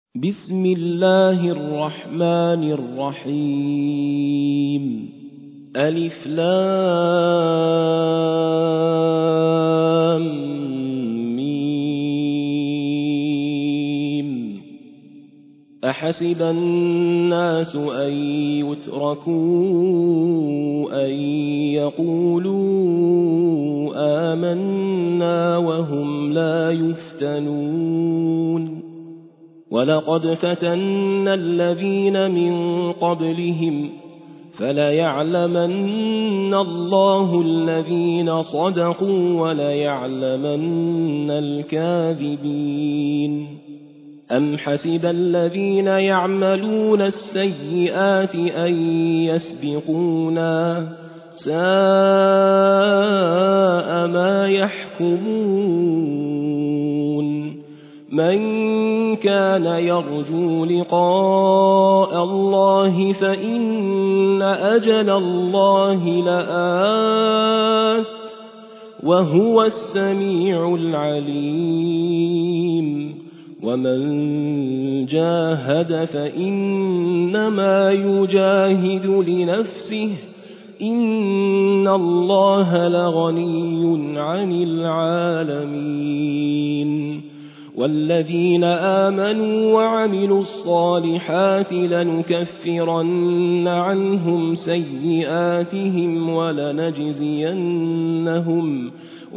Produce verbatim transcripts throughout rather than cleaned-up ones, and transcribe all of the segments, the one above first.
بسم الله الرحمن الرحيم ألف لام ميم أحسب الناس أن يتركوا أن يقولوا آمنا وهم لا يفتنون ولقد فتنا الذين من قبلهم فليعلمن الله الذين صدقوا وليعلمن الكاذبين أم حسب الذين يعملون السيئات أن يسبقونا ساء ما يحكمون من كان يرجو لقاء الله فإن أجل الله لآت وهو السميع العليم ومن جاهد فإنما يجاهد لنفسه إن الله لغني عن العالمين والذين آمنوا وعملوا الصالحات لنكفرن عنهم سيئاتهم ولنجزينهم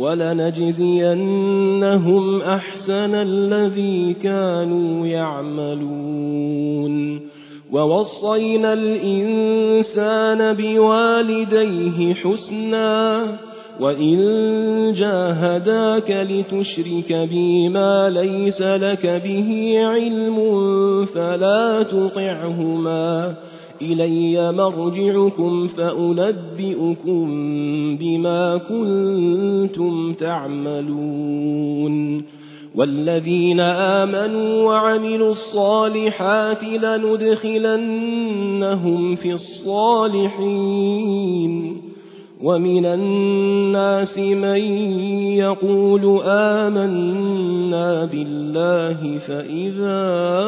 ولنجزينهم أحسن الذي كانوا يعملون ووصينا الإنسان بوالديه حسنا وإن جاهداك لتشرك بي ما ليس لك به علم فلا تطعهما إلي مرجعكم فأنبئكم بما كنتم تعملون والذين آمنوا وعملوا الصالحات لندخلنهم في الصالحين ومن الناس من يقول آمنا بالله فإذا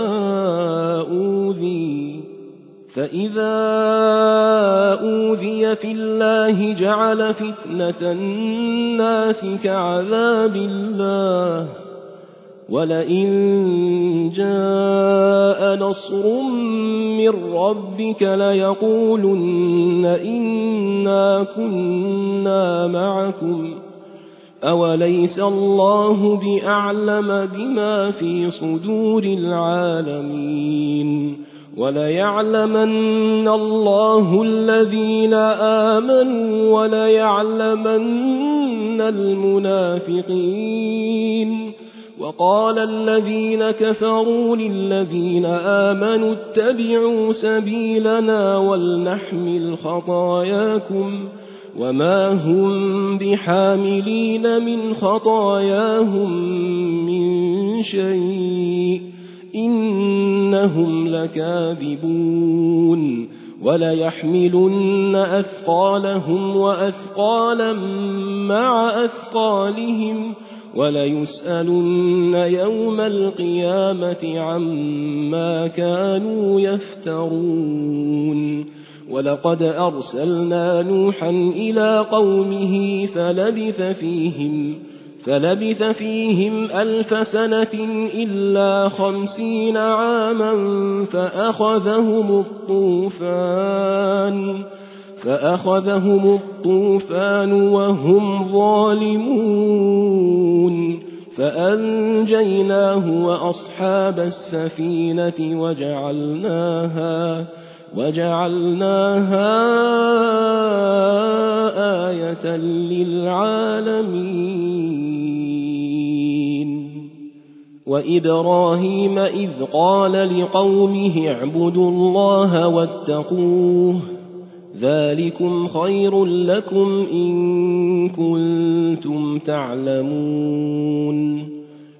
أوذي فإذا أوذي في الله جعل فتنة الناس كعذاب الله ولئن جاء نصر من ربك ليقولن إنا كنا معكم أوليس الله بأعلم بما في صدور العالمين وليعلمن الله الذين آمنوا وليعلمن المنافقين وقال الذين كفروا للذين آمنوا اتبعوا سبيلنا ولنحمل خطاياكم وما هم بحاملين من خطاياهم من شيء إنهم لكاذبون وليحملن أثقالهم وأثقالا مع أثقالهم وليسألن يوم القيامة عما كانوا يفترون ولقد أرسلنا نوحا إلى قومه فلبث فيهم فلبث فيهم ألف سنة إلا خمسين عاما فأخذهم الطوفان فأخذهم الطوفان وهم ظالمون فأنجيناه وأصحاب السفينة وجعلناها وجعلناها آية للعالمين وإبراهيم إذ قال لقومه اعبدوا الله واتقوه ذلكم خير لكم إن كنتم تعلمون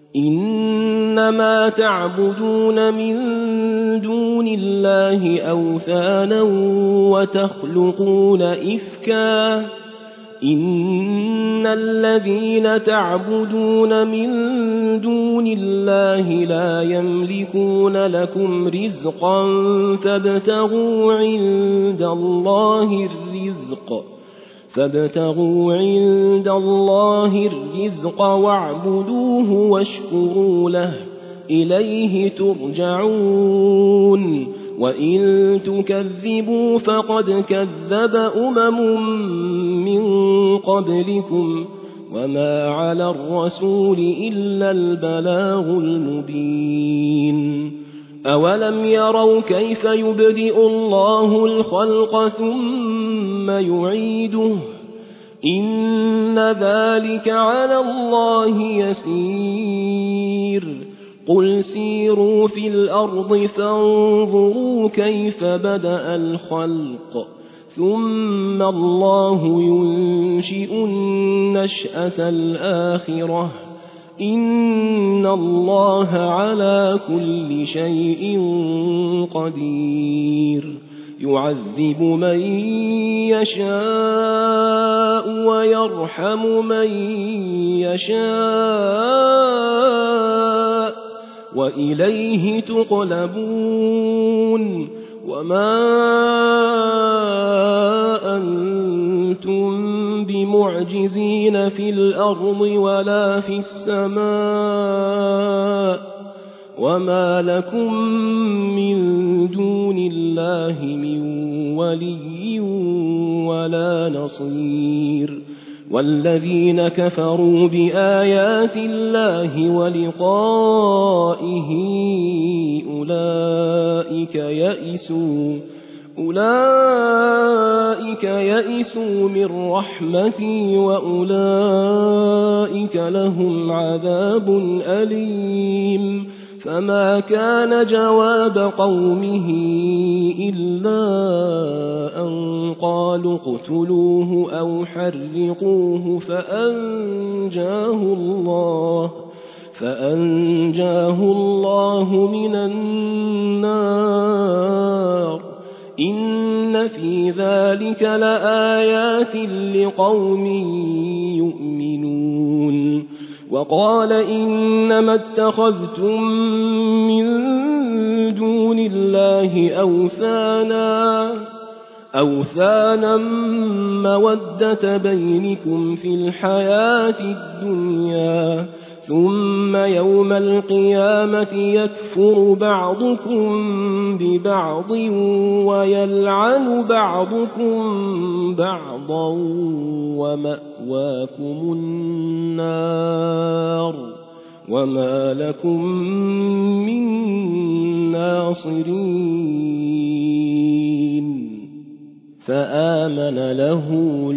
إنما تعبدون من دون الله أوثانا وتخلقون إفكا إن الذين تعبدون من دون الله لا يملكون لكم رزقا فابتغوا عند الله الرزق فابتغوا عند الله الرزق واعبدوه واشكروا له إليه ترجعون وإن تكذبوا فقد كذب أمم من قبلكم وما على الرسول إلا البلاغ المبين أولم يروا كيف يبدئ الله الخلق ثم يعيده إن ذلك على الله يسير قل سيروا في الأرض فانظروا كيف بدأ الخلق ثم الله ينشئ النشأة الآخرة إن الله على كل شيء قدير يعذب من يشاء ويرحم من يشاء وإليه تقلبون وما أنتم بمعجزين في الأرض ولا في السماء وما لكم من دون الله من ولي ولا نصير والذين كفروا بآيات الله ولقائه أولئك يئسوا أولئك يئسوا من رحمتي وأولئك لهم عذاب أليم فما كان جواب قومه إلا أن قالوا اقتلوه أو حرقوه فأنجاه الله فأنجاه الله من النار إن في ذلك لآيات لقوم يؤمنون وقال إنما اتخذتم من دون الله أوثانا أوثانا مودة بينكم في الحياة الدنيا ثم يوم القيامة يكفر بعضكم ببعض ويلعن بعضكم بعضا ومأواكم النار وما لكم من ناصرين فآمن له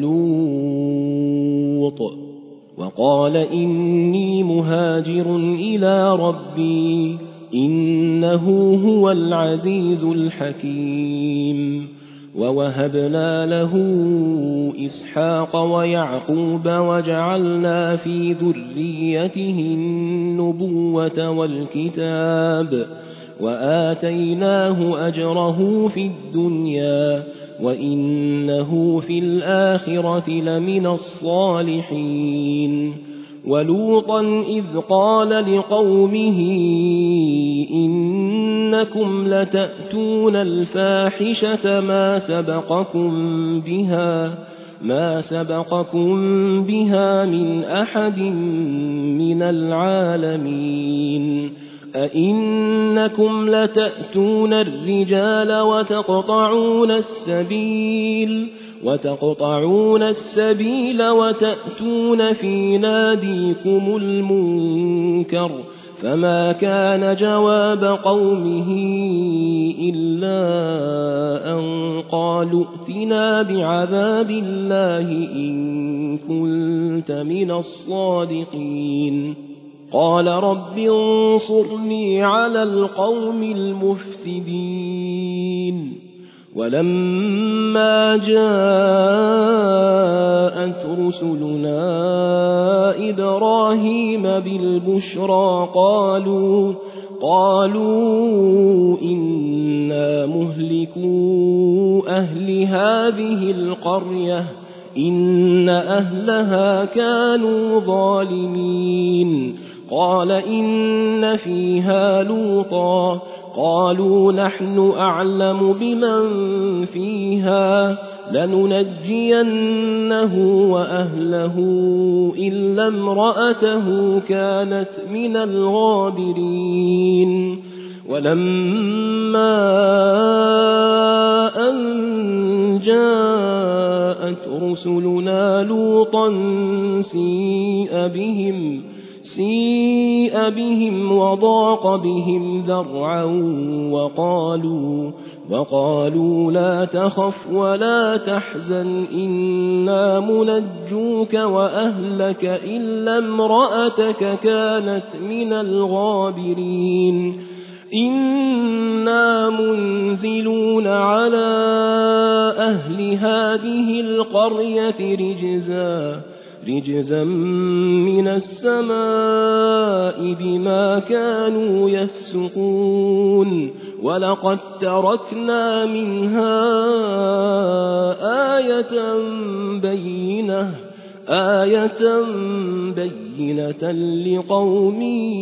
لوط وقال إني مهاجر إلى ربي إنه هو العزيز الحكيم ووهبنا له إسحاق ويعقوب وجعلنا في ذريته النبوة والكتاب وآتيناه أجره في الدنيا وإنه في الآخرة لمن الصالحين ولوطا إذ قال لقومه إنكم لتأتون الفاحشة ما سبقكم بها ما سبقكم بها من أحد من العالمين أئنكم لتأتون الرجال وتقطعون السبيل وتقطعون السبيل وتأتون في ناديكم المنكر فما كان جواب قومه إلا أن قالوا ائتنا بعذاب الله إن كنت من الصادقين قال رب انصرني على القوم المفسدين ولما جاءت رسلنا إبراهيم بالبشرى قالوا قالوا إنا مهلكو أهل هذه القرية إن أهلها كانوا ظالمين قال إن فيها لوطا قالوا نحن أعلم بمن فيها لننجينه وأهله إلا امرأته كانت من الغابرين ولما أن جاءت رسلنا لوطا سيء بهم سيء بهم وضاق بهم ذرعا وقالوا, وقالوا لا تخف ولا تحزن إنا منجوك وأهلك إلا امرأتك كانت من الغابرين إنا منزلون على أهل هذه القرية رجزا رجزا من السماء بما كانوا يفسقون ولقد تركنا منها آية بينة آية بينة لقوم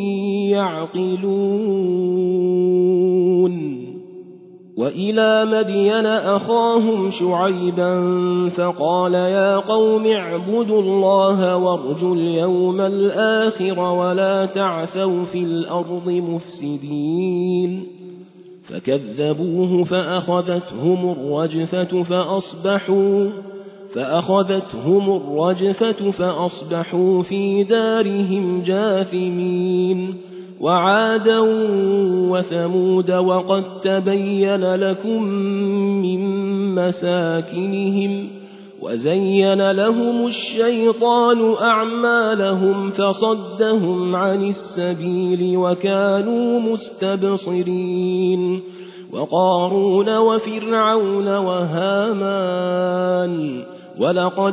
يعقلون وإلى مدين أخاهم شعيبا فقال يا قوم اعبدوا الله وارجوا اليوم الآخر ولا تعثوا في الأرض مفسدين فكذبوه فأخذتهم الرجفة فأصبحوا فأخذتهم الرجفة فأصبحوا في دارهم جاثمين وعادا وثمود وقد تبين لكم من مساكنهم وزين لهم الشيطان أعمالهم فصدهم عن السبيل وكانوا مستبصرين وقارون وفرعون وهامان ولقد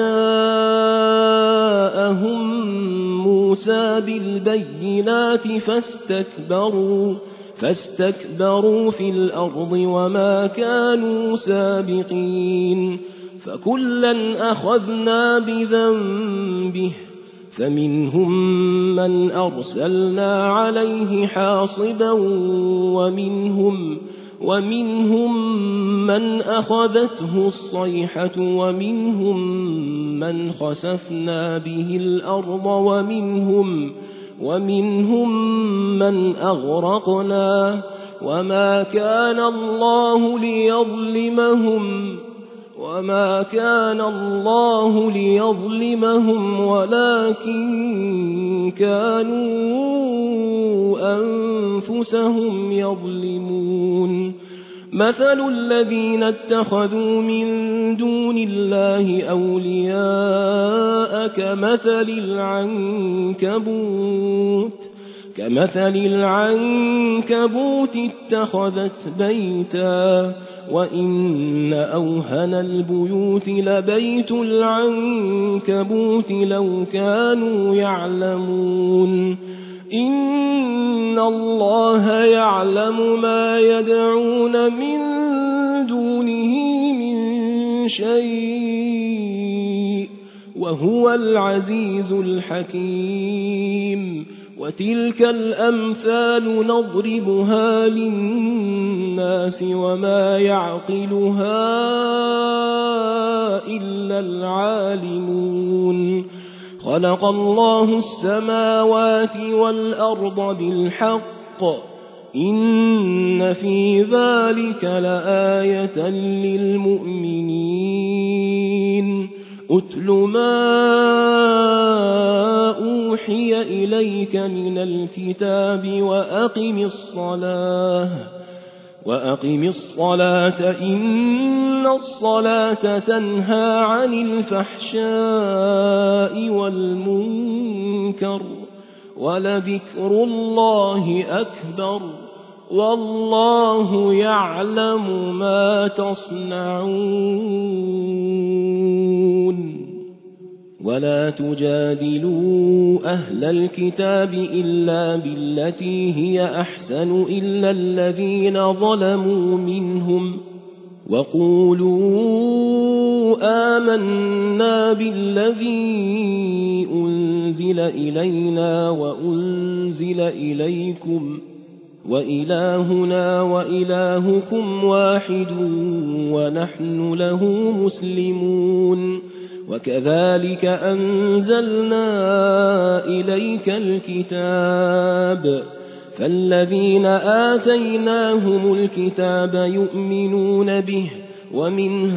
جاءهم موسى بالبينات فاستكبروا فاستكبروا في الأرض وما كانوا سابقين فكلا أخذنا بذنبه فمنهم من أرسلنا عليه حاصبا ومنهم ومنهم من أخذته الصيحة ومنهم من خسفنا به الأرض ومنهم ومنهم من أغرقنا وما كان الله ليظلمهم وما كان الله ليظلمهم ولكن كانوا أنفسهم يظلمون مثل الذين اتخذوا من دون الله أولياء كمثل العنكبوت كمثل العنكبوت اتخذت بيتا وإن أوهن البيوت لبيت العنكبوت لو كانوا يعلمون إن الله يعلم ما يدعون من دونه من شيء وهو العزيز الحكيم وتلك الأمثال نضربها للناس وما يعقلها إلا العالمون خلق الله السماوات والأرض بالحق إن في ذلك لآية للمؤمنين أتل ما أوحي إليك من الكتاب وأقم الصلاة وأقم الصلاة إن الصلاة تنهى عن الفحشاء والمنكر ولذكر الله أكبر والله يعلم ما تصنعون ولا تجادلوا أهل الكتاب إلا بالتي هي أحسن إلا الذين ظلموا منهم وقولوا آمنا بالذي أنزل إلينا وأنزل إليكم وإلهنا وإلهكم واحد ونحن له مسلمون وكذلك أنزلنا إليك الكتاب فالذين آتيناهم الكتاب يؤمنون به ومن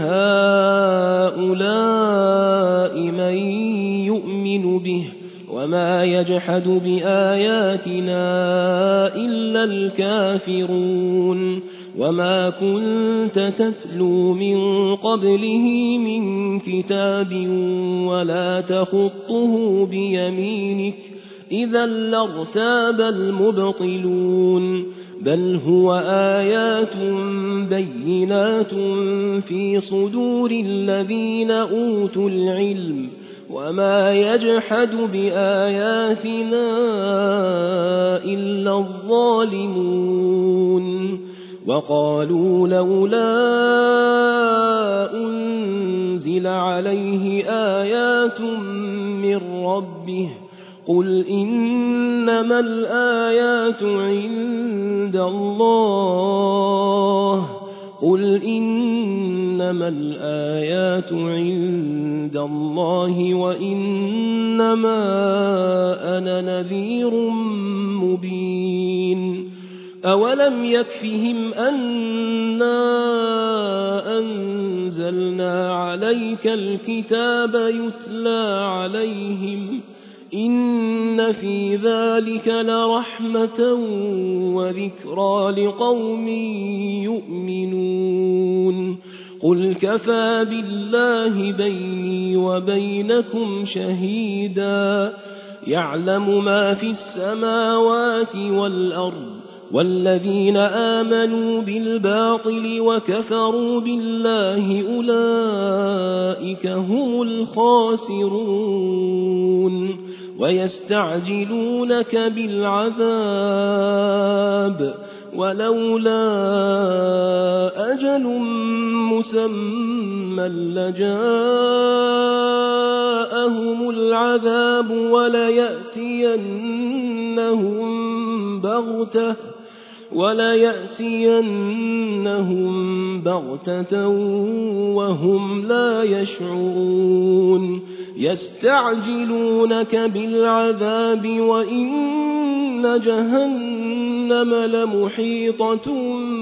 هؤلاء من يؤمن به وما يجحد بآياتنا إلا الكافرون وما كنت تتلو من قبله من كتاب ولا تخطه بيمينك إذا لارتاب المبطلون بل هو آيات بينات في صدور الذين أوتوا العلم وما يجحد بآياتنا إلا الظالمون وقالوا لولا أنزل عليه آيات من ربه قل إنما الآيات عند الله قل إنما الآيات عند الله وإنما أنا نذير مبين أولم يكفهم أنا أنزلنا عليك الكتاب يتلى عليهم إن في ذلك لرحمة وذكرى لقوم يؤمنون قل كفى بالله بيني وبينكم شهيدا يعلم ما في السماوات والأرض والذين آمنوا بالباطل وكفروا بالله أولئك هم الخاسرون ويستعجلونك بالعذاب ولولا أجل مسمى لجاءهم العذاب وليأتينهم بغتة وليأتينهم بغتة وهم لا يشعرون يستعجلونك بالعذاب وإن جهنم لمحيطة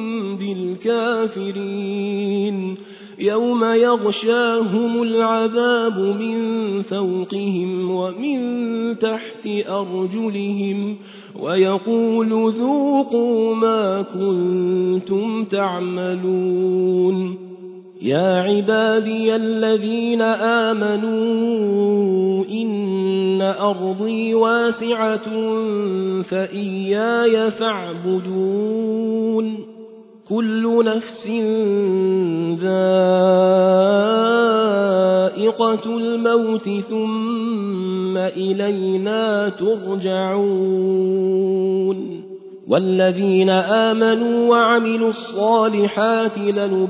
بالكافرين يوم يغشاهم العذاب من فوقهم ومن تحت أرجلهم ويقول ذوقوا ما كنتم تعملون يا عبادي الذين آمنوا إن أرضي واسعة فإياي فاعبدون كل نفس ذائقة الموت ثم إلينا ترجعون والذين آمنوا وعملوا الصالحات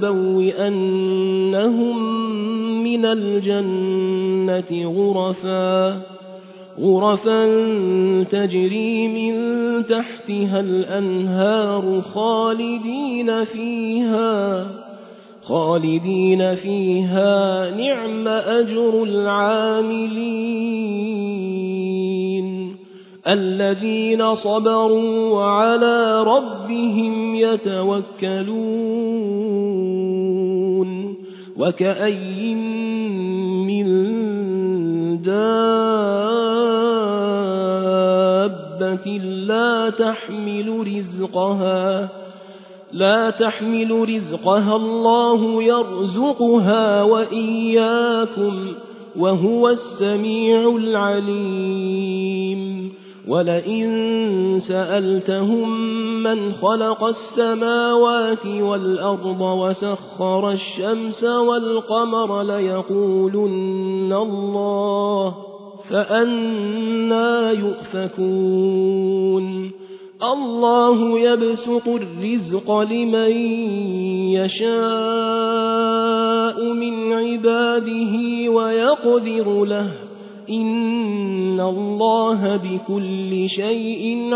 لنبوئنهم من الجنة غرفا غرفا تجري من تحتها الأنهار خالدين فيها خالدين فيها نعم أجر العاملين الذين صبروا وعلى ربهم يتوكلون وكأي من دابة لا تحمل رزقها لا تحمل رزقها الله يرزقها وإياكم وهو السميع العليم ولئن سألتهم من خلق السماوات والأرض وسخر الشمس والقمر ليقولن الله فأنى يؤفكون الله يبسط الرزق لمن يشاء من عباده ويقدر له إن الله بكل شيء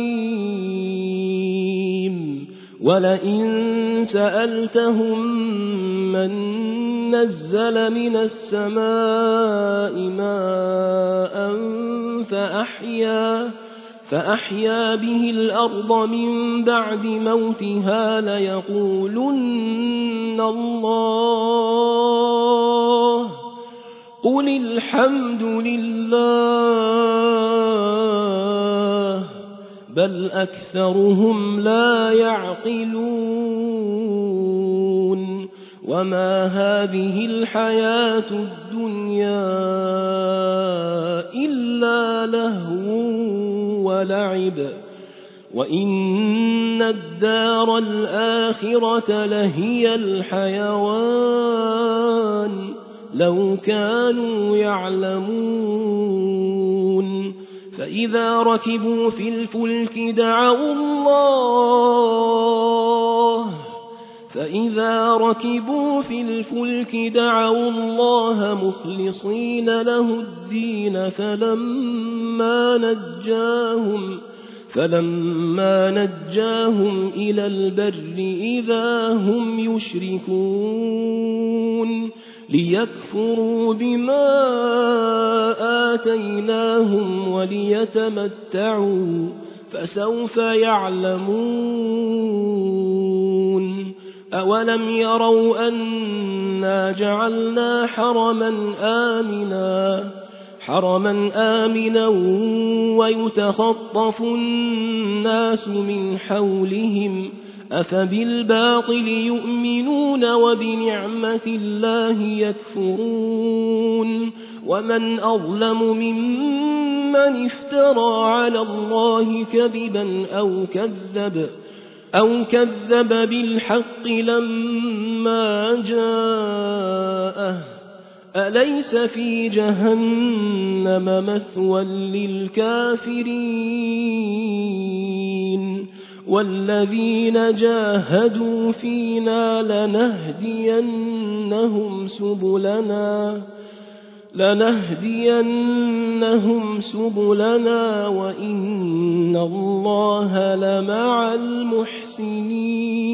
عليم ولئن سألتهم من نزل من السماء ماء فأحيا فأحيا به الأرض من بعد موتها ليقولن الله قل الحمد لله بل أكثرهم لا يعقلون وما هذه الحياة الدنيا إلا لهو ولعب وإن الدار الآخرة لهي الحيوان لو كانوا يعلمون فإذا ركبوا في الفلك دعوا الله فإذا ركبوا في الفلك دعوا الله مخلصين له الدين فلما نجاهم فلما نجاهم إلى البر إذا هم يشركون ليكفروا بما آتيناهم وليتمتعوا فسوف يعلمون أولم يروا أنا جعلنا حرما آمنا حرما آمنا ويتخطف الناس من حولهم أفبالباطل يؤمنون وبنعمة الله يكفرون ومن أظلم ممن افترى على الله كذبا أو كذب أو كذب بالحق لما جاءه أليس في جهنم مثوى للكافرين والذين جاهدوا فينا لنهدينهم سبلنا لنهدينهم سبلنا وإن الله لمع المحسنين